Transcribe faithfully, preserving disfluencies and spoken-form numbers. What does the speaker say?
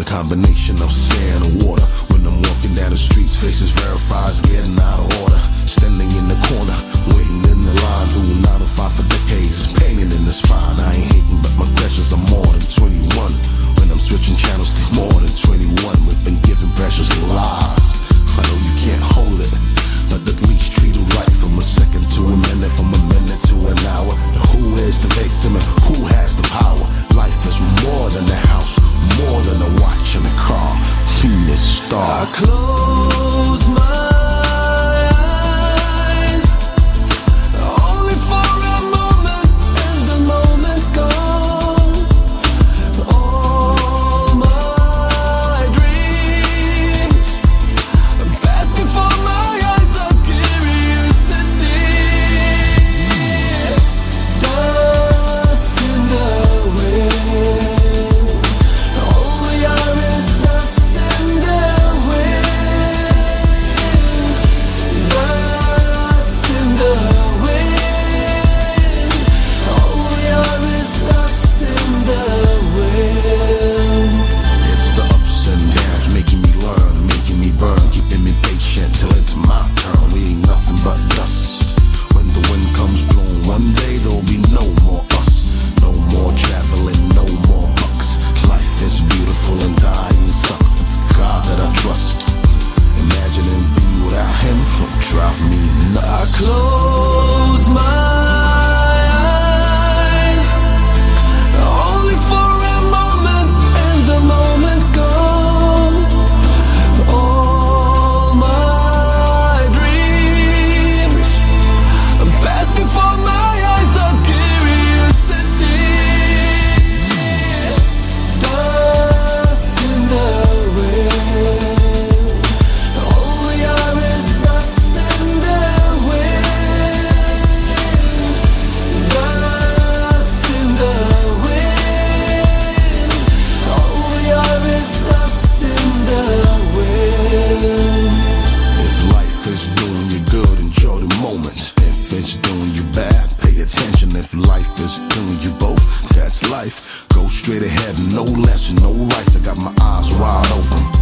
The combination of sand and water. When I'm walking down the streets, faces verifies getting out of order. Standing in the corner, waiting in the line, doing nine to five for decades, painting in the spine. I ain't hating, but my pressures are more than twenty-one. When I'm switching channels to more than twenty-one, we've been given precious lies. I know you can't hold it, but at least treat it right. From a second to a minute, from a minute to an hour. Now who is the victim and who has the power? Life is more than a house, more than a watch and a car. Being a star. I close my life is doing you both, that's life. Go straight ahead, no less, no rights. I got my eyes wide open.